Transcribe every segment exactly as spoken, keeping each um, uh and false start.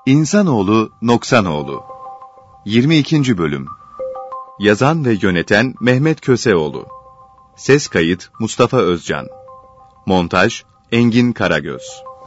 İnsanoğlu Noksanoğlu yirmi ikinci Bölüm. Yazan ve yöneten Mehmet Köseoğlu. Ses kayıt Mustafa Özcan. Montaj Engin Karagöz.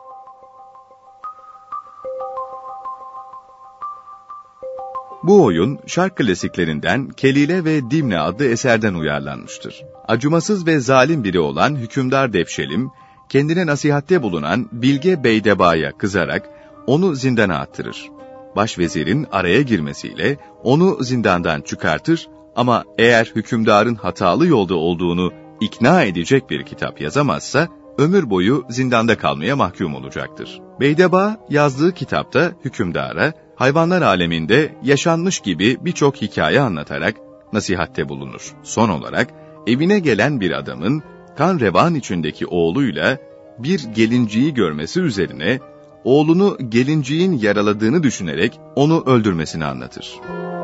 Bu oyun şark klasiklerinden Kelile ve Dimne adlı eserden uyarlanmıştır. Acımasız ve zalim biri olan hükümdar Devşelim, kendine nasihatte bulunan Bilge Beydeba'ya kızarak onu zindana attırır. Başvezirin araya girmesiyle onu zindandan çıkartır ama eğer hükümdarın hatalı yolda olduğunu ikna edecek bir kitap yazamazsa, ömür boyu zindanda kalmaya mahkum olacaktır. Beydeba yazdığı kitapta hükümdara, hayvanlar aleminde yaşanmış gibi birçok hikaye anlatarak nasihatte bulunur. Son olarak evine gelen bir adamın kan revan içindeki oğluyla bir gelinciği görmesi üzerine oğlunu gelinciğin yaraladığını düşünerek onu öldürmesini anlatır.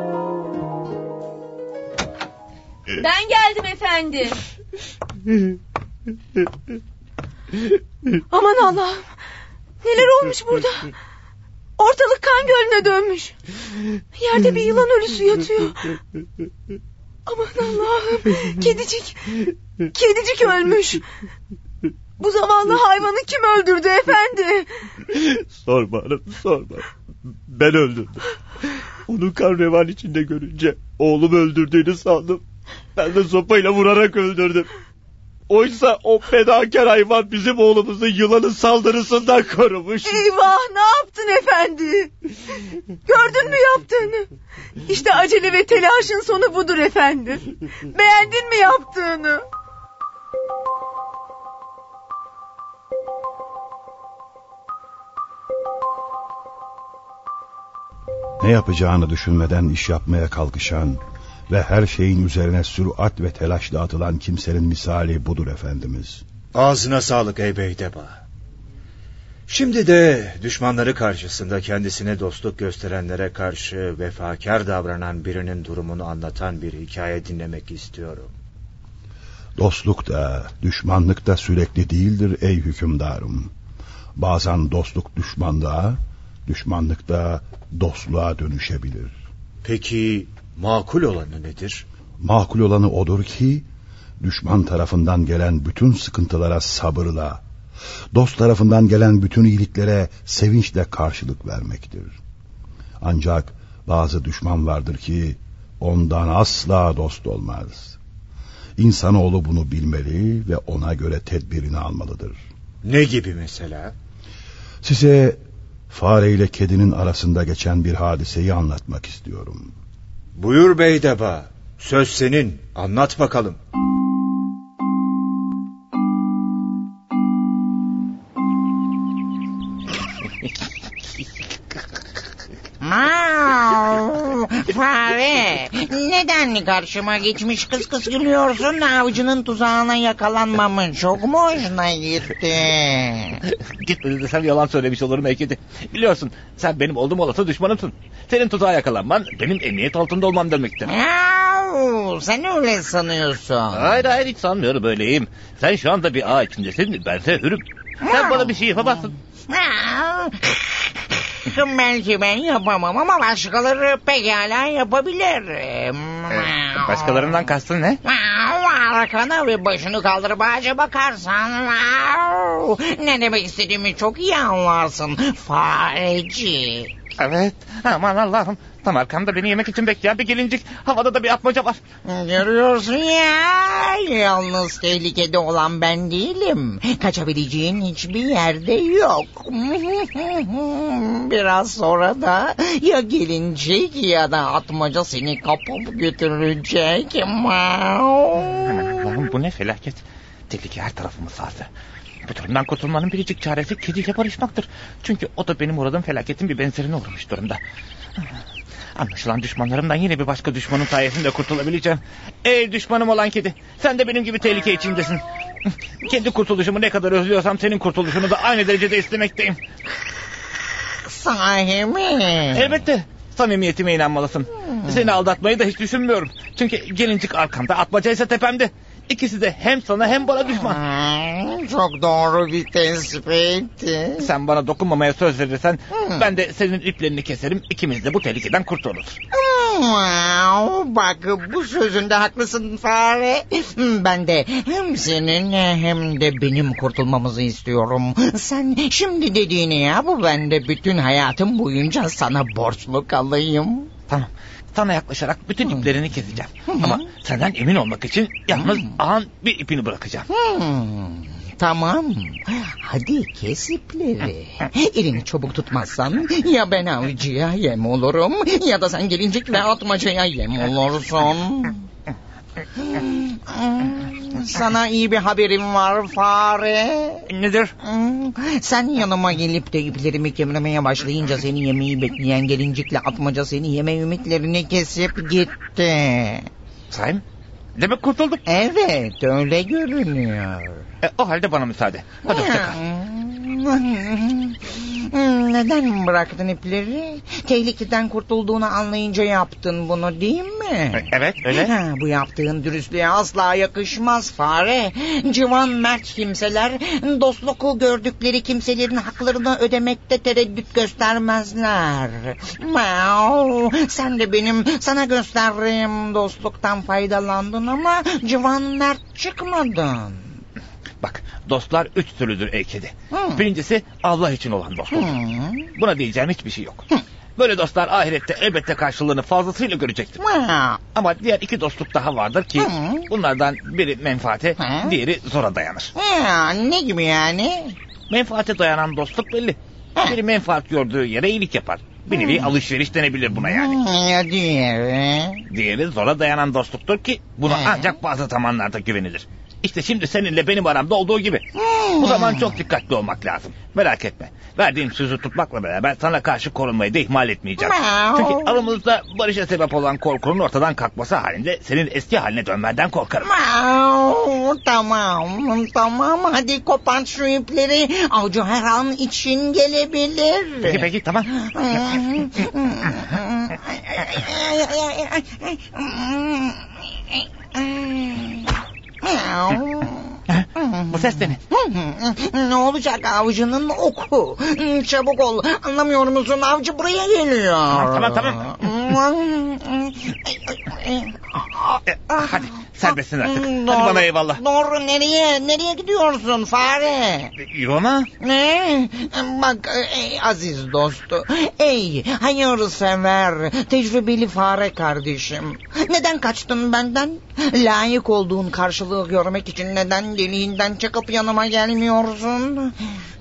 Ben geldim efendi. Aman Allah'ım. Neler olmuş burada? Ortalık kan gölüne dönmüş. Yerde bir yılan ölüsü yatıyor. Aman Allah'ım. Kedicik. Kedicik ölmüş. Bu zavallı hayvanı kim öldürdü efendi? Sorma hanım, sorma. Ben öldürdüm. Onu kan revan içinde görünce oğlumu öldürdüğünü sandım. Ben de sopayla vurarak öldürdüm. Oysa o fedakar hayvan bizim oğlumuzu yılanın saldırısından korumuş. Eyvah, ne yaptın efendi? Gördün mü yaptığını? İşte acele ve telaşın sonu budur efendi. Beğendin mi yaptığını? Ne yapacağını düşünmeden iş yapmaya kalkışan ve her şeyin üzerine sürat ve telaşla atılan kimsenin misali budur efendimiz. Ağzına sağlık ey Beydeba. Şimdi de düşmanları karşısında kendisine dostluk gösterenlere karşı vefakar davranan birinin durumunu anlatan bir hikaye dinlemek istiyorum. Dostluk da, düşmanlık da sürekli değildir ey hükümdarım. Bazen dostluk düşmanlığa, düşmanlık da dostluğa dönüşebilir. Peki makul olanı nedir? Makul olanı odur ki, düşman tarafından gelen bütün sıkıntılara sabırla, dost tarafından gelen bütün iyiliklere sevinçle karşılık vermektir. Ancak bazı düşman vardır ki, ondan asla dost olmaz. İnsanoğlu bunu bilmeli ve ona göre tedbirini almalıdır. Ne gibi mesela? Size fare ile kedinin arasında geçen bir hadiseyi anlatmak istiyorum. Buyur Beydeba, söz senin, anlat bakalım. Fare, neden karşıma geçmiş kıs kıs gülüyorsun? Avcının tuzağına yakalanmamın çok mu hoşuna gitti? Gitmedi desem yalan söylemiş olurum Ekedi. Biliyorsun sen benim oldum olası düşmanımsın. Senin tuzağa yakalanman benim emniyet altında olmam demektir. Yahu, sen öyle sanıyorsun. Hayır hayır, hiç sanmıyorum öyleyim. Sen şu anda bir ağ içindesin, bense hürüm. Sen bana bir şey yapamazsın. Belki ben yapamam ama başkaları pekala yapabilir. Başkalarından kastın ne? Arkana ve başını kaldırıp ağaca bakarsan, ne demek istediğimi çok iyi anlarsın fareci. Evet, aman Allah'ım. Tam arkamda beni yemek için bekleyen bir gelincik. Havada da bir atmaca var. Görüyorsun ya, yalnız tehlikede olan ben değilim. Kaçabileceğin hiçbir yerde yok. Biraz sonra da ya gelincik ya da atmaca seni kapıp götürecek. Aman Allah'ım, bu ne felaket. Tehlike her tarafımı sardı. Bu durumdan kurtulmanın biricik çaresi kediyle barışmaktır. Çünkü o da benim uğradığım felaketin bir benzerine uğramış durumda. Anlaşılan düşmanlarımdan yine bir başka düşmanın sayesinde kurtulabileceğim. Ey düşmanım olan kedi, sen de benim gibi tehlike içindesin. Kendi kurtuluşumu ne kadar özlüyorsam senin kurtuluşunu da aynı derecede istemekteyim. Sahi mi? Elbette. Samimiyetime inanmalısın. Hmm. Seni aldatmayı da hiç düşünmüyorum. Çünkü gelincik arkamda, atmaca ise tepemde. İkisi de hem sana hem bana düşman. Hmm, çok doğru bir tespit. Sen bana dokunmamaya söz verirsen Hmm. ben de senin iplerini keserim. İkimiz de bu tehlikeden kurtuluruz. Wow, bak bu sözünde haklısın fare. Ben de hem senin hem de benim kurtulmamızı istiyorum. Sen şimdi dediğini yap, ben de bütün hayatım boyunca sana borçlu kalayım. Tamam. Sana yaklaşarak bütün Hmm. iplerini keseceğim. Hmm. Ama senden emin olmak için yalnız Hmm. ağın bir ipini bırakacağım. Hmm, tamam. Hadi kes ipleri. Elini çabuk tutmazsan ya ben avcıya yem olurum ya da sen gelincikle atmacaya yem olursun. Sana iyi bir haberim var fare. Nedir? Sen yanıma gelip de iplerimi kemirmeye başlayınca seni yemeği bekleyen gelincikle atmaca seni yeme ümitlerini kesip gitti. Sahi mi? Demek kurtulduk. Evet, öyle görünüyor. E, o halde bana müsaade. Hadi hoşça kal. Neden bıraktın ipleri? Tehlikeden kurtulduğunu anlayınca yaptın bunu, değil mi? E, evet öyle. Ha, bu yaptığın dürüstlüğe asla yakışmaz fare. Civan mert kimseler dostluk gördükleri kimselerin haklarını ödemekte tereddüt göstermezler. Wow, sen de benim sana gösterdiğim dostluktan faydalandın ama civan mert çıkmadın. Bak, dostlar üç türlüdür ey kedi. Hı. Birincisi Allah için olan dostluk. Hı. Buna diyeceğim hiçbir şey yok. Hı. Böyle dostlar ahirette elbette karşılığını fazlasıyla görecektir. Wow. Ama diğer iki dostluk daha vardır ki Hı. bunlardan biri menfaate, Hı. diğeri zora dayanır. Ya, ne gibi yani? Menfaate dayanan dostluk belli. Hı. Biri menfaat gördüğü yere iyilik yapar. Bir nevi alışveriş denebilir buna yani. Ya diğeri? Diğeri zora dayanan dostluktur ki buna Hı. ancak bazı zamanlarda güvenilir. İşte şimdi seninle benim aramda olduğu gibi. Bu zaman çok dikkatli olmak lazım. Merak etme. Verdiğim sözü tutmakla beraber sana karşı korunmayı da ihmal etmeyeceğim. Çünkü aramızda barışa sebep olan korkunun ortadan kalkması halinde senin eski haline dönmenden korkarım. Wow, tamam tamam, hadi kopart şu ipleri. Avcı her an için gelebilir. Peki peki tamam. Bu ses de ne? Ne olacak, avcının oku. Çabuk ol, anlamıyor musun? Avcı buraya geliyor. Tamam tamam. E, hadi serbestsin artık. Hadi bana eyvallah. Doğru, nereye nereye gidiyorsun fare? Yuvama. Ne? Bak ey aziz dostu, ey hayırsever, tecrübeli fare kardeşim. Neden kaçtın benden? Layık olduğun karşılığı görmek için neden deliğinden çıkıp yanıma gelmiyorsun?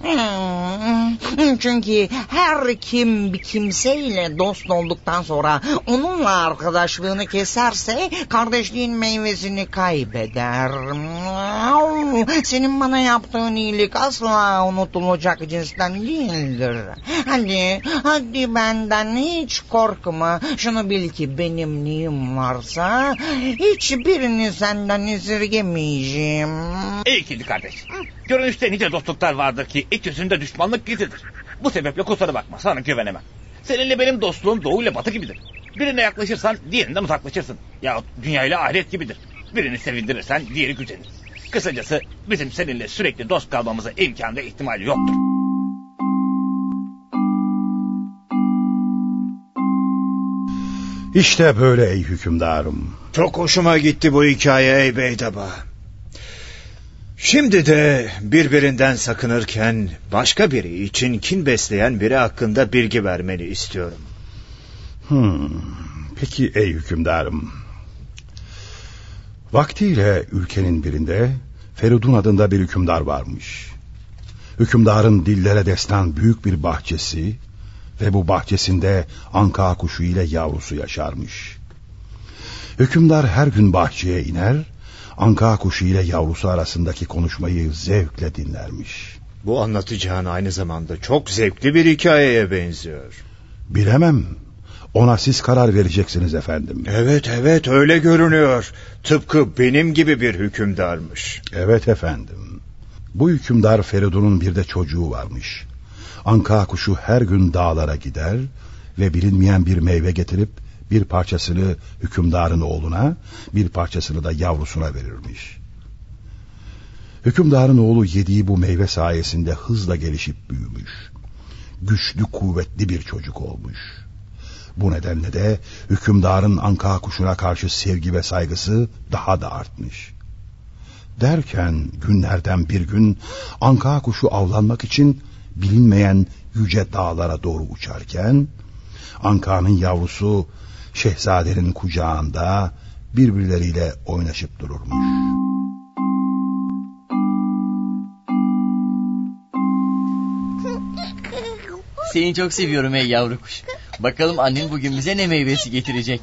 Çünkü her kim bir kimseyle dost olduktan sonra onunla arkadaşlığını keserse kardeşliğin meyvesini kaybeder. Senin bana yaptığın iyilik asla unutulacak cinsten değildir. Hadi, hadi benden hiç korkma. Şunu bil ki benim neyim varsa hiçbirini senden esirgemeyeceğim. Ey kedi kardeş. Görünüşte nice dostluklar vardır ki iç yüzünde düşmanlık gizlidir. Bu sebeple kusura bakma, sana güvenemem. Seninle benim dostluğum doğu ile batı gibidir. Birine yaklaşırsan diğerinden uzaklaşırsın. Yahut dünya ile ahiret gibidir. Birini sevindirirsen diğeri gücenir. Kısacası bizim seninle sürekli dost kalmamıza imkan ve ihtimal yoktur. İşte böyle ey hükümdarım. Çok hoşuma gitti bu hikaye ey Beydaba. Şimdi de birbirinden sakınırken başka biri için kin besleyen biri hakkında bilgi vermeni istiyorum. Hmm, peki ey hükümdarım. Vaktiyle ülkenin birinde Feridun adında bir hükümdar varmış. Hükümdarın dillere destan büyük bir bahçesi ve bu bahçesinde anka kuşu ile yavrusu yaşarmış. Hükümdar her gün bahçeye iner, anka kuşu ile yavrusu arasındaki konuşmayı zevkle dinlermiş. Bu anlatacağın aynı zamanda çok zevkli bir hikayeye benziyor. Bilemem. Ona siz karar vereceksiniz efendim. Evet evet, öyle görünüyor. Tıpkı benim gibi bir hükümdarmış. Evet efendim. Bu hükümdar Feridun'un bir de çocuğu varmış. Anka kuşu her gün dağlara gider ve bilinmeyen bir meyve getirip bir parçasını hükümdarın oğluna, bir parçasını da yavrusuna verirmiş. Hükümdarın oğlu yediği bu meyve sayesinde hızla gelişip büyümüş. Güçlü, kuvvetli bir çocuk olmuş. Bu nedenle de hükümdarın anka kuşuna karşı sevgi ve saygısı daha da artmış. Derken günlerden bir gün anka kuşu avlanmak için bilinmeyen yüce dağlara doğru uçarken ankanın yavrusu şehzadenin kucağında birbirleriyle oynaşıp dururmuş. Seni çok seviyorum ey yavru kuş. Bakalım annen bugün bize ne meyvesi getirecek.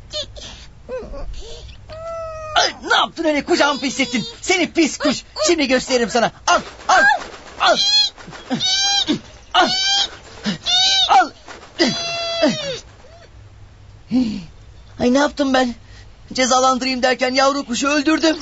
Ay, ne yaptın öyle, kucağımı pislettin. Seni pis kuş. Şimdi gösteririm sana. Al al al. Al. Al. Ay, ne yaptım ben? Cezalandırayım derken yavru kuşu öldürdüm.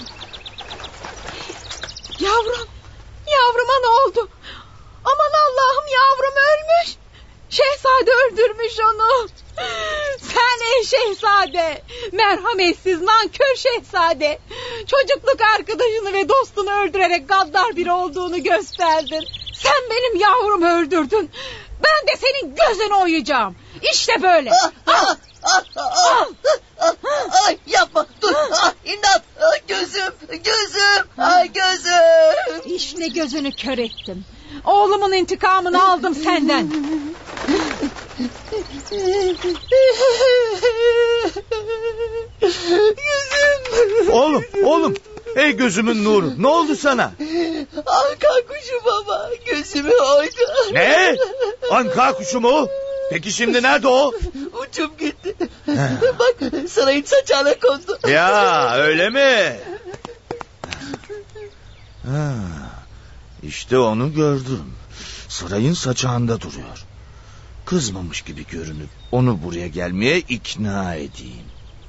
Yavrum, yavruma ne oldu? Aman Allah'ım, yavrum ölmüş. Şehzade öldürmüş onu. Sen ey şehzade, merhametsiz nankör şehzade, çocukluk arkadaşını ve dostunu öldürerek gaddar biri olduğunu gösterdin. Sen benim yavrumu öldürdün. Ben de senin gözünü oyacağım. İşte böyle. Ah, ah, ah, ah, ah, ah, ay, yapma, dur. Ah, imdat. Ah, gözüm, gözüm, ay gözüm. İşte gözünü kör ettim. Oğlumun intikamını aldım senden. Gözüm. Oğlum, oğlum. Ey gözümün nuru, ne oldu sana? Anka kuşu baba, gözümü oydu. Ne? Anka kuşu mu? Peki şimdi nerede o? Uçup gitti. Bak, sarayın saçağına kondu. Ya öyle mi? Ha, işte onu gördüm. Sarayın saçağında duruyor. Kızmamış gibi görünüp onu buraya gelmeye ikna edeyim.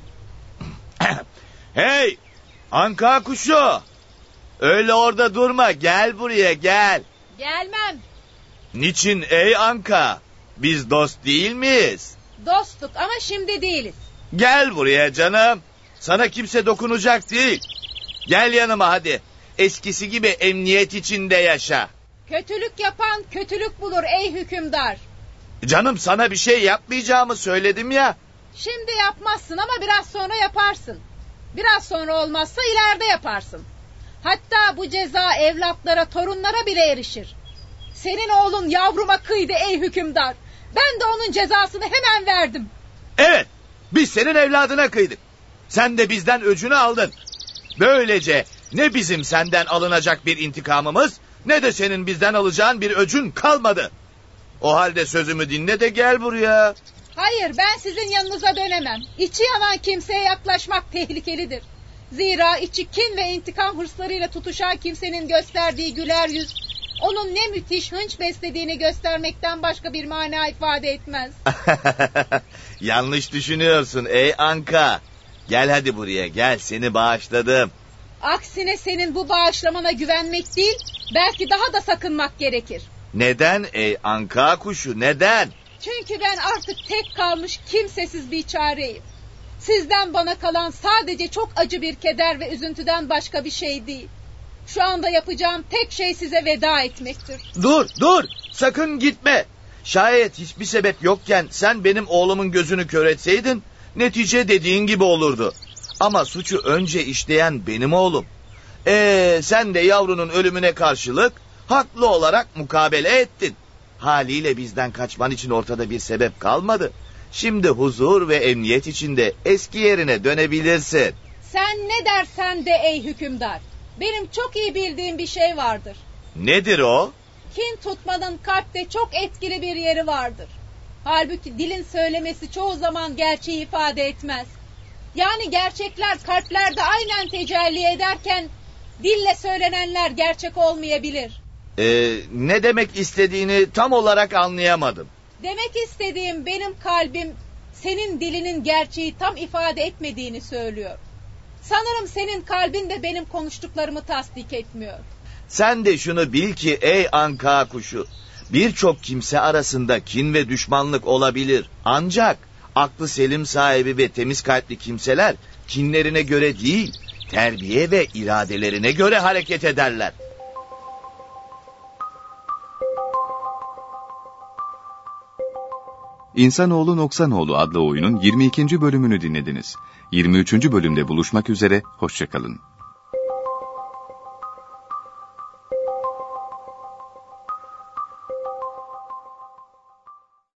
Hey! Anka kuşu! Öyle orada durma, gel buraya, gel. Gelmem. Niçin ey Anka? Biz dost değil miyiz? Dostluk ama şimdi değiliz. Gel buraya canım. Sana kimse dokunacak değil. Gel yanıma hadi. Eskisi gibi emniyet içinde yaşa. Kötülük yapan kötülük bulur ey hükümdar. Canım, sana bir şey yapmayacağımı söyledim ya. Şimdi yapmazsın ama biraz sonra yaparsın. Biraz sonra olmazsa ileride yaparsın. Hatta bu ceza evlatlara, torunlara bile erişir. Senin oğlun yavruma kıydı ey hükümdar. Ben de onun cezasını hemen verdim. Evet, biz senin evladına kıydık. Sen de bizden öcünü aldın. Böylece ne bizim senden alınacak bir intikamımız, ne de senin bizden alacağın bir öcün kalmadı. O halde sözümü dinle de gel buraya. Hayır, ben sizin yanınıza dönemem. İçi yanan kimseye yaklaşmak tehlikelidir. Zira içi kin ve intikam hırslarıyla tutuşan kimsenin gösterdiği güler yüz, onun ne müthiş hınç beslediğini göstermekten başka bir mana ifade etmez. Yanlış düşünüyorsun ey Anka. Gel hadi buraya, gel, seni bağışladım. Aksine senin bu bağışlamana güvenmek değil, belki daha da sakınmak gerekir. Neden ey Anka kuşu, neden? Çünkü ben artık tek kalmış kimsesiz bir çareyim. Sizden bana kalan sadece çok acı bir keder ve üzüntüden başka bir şey değil. Şu anda yapacağım tek şey size veda etmektir. Dur, dur, sakın gitme. Şayet hiçbir sebep yokken sen benim oğlumun gözünü kör etseydin, netice dediğin gibi olurdu. Ama suçu önce işleyen benim oğlum. Ee, sen de yavrunun ölümüne karşılık haklı olarak mukabele ettin. Haliyle bizden kaçman için ortada bir sebep kalmadı. Şimdi huzur ve emniyet içinde eski yerine dönebilirsin. Sen ne dersen de ey hükümdar. Benim çok iyi bildiğim bir şey vardır. Nedir o? Kin tutmanın kalpte çok etkili bir yeri vardır. Halbuki dilin söylemesi çoğu zaman gerçeği ifade etmez. Yani gerçekler kalplerde aynen tecelli ederken dille söylenenler gerçek olmayabilir. Ee, ne demek istediğini tam olarak anlayamadım. Demek istediğim, benim kalbim senin dilinin gerçeği tam ifade etmediğini söylüyor. Sanırım senin kalbin de benim konuştuklarımı tasdik etmiyor. Sen de şunu bil ki ey Anka kuşu, birçok kimse arasında kin ve düşmanlık olabilir. Ancak aklı selim sahibi ve temiz kalpli kimseler kinlerine göre değil, terbiye ve iradelerine göre hareket ederler. İnsanoğlu Noksanoğlu adlı oyunun yirmi ikinci bölümünü dinlediniz. yirmi üçüncü bölümde buluşmak üzere, hoşça kalın.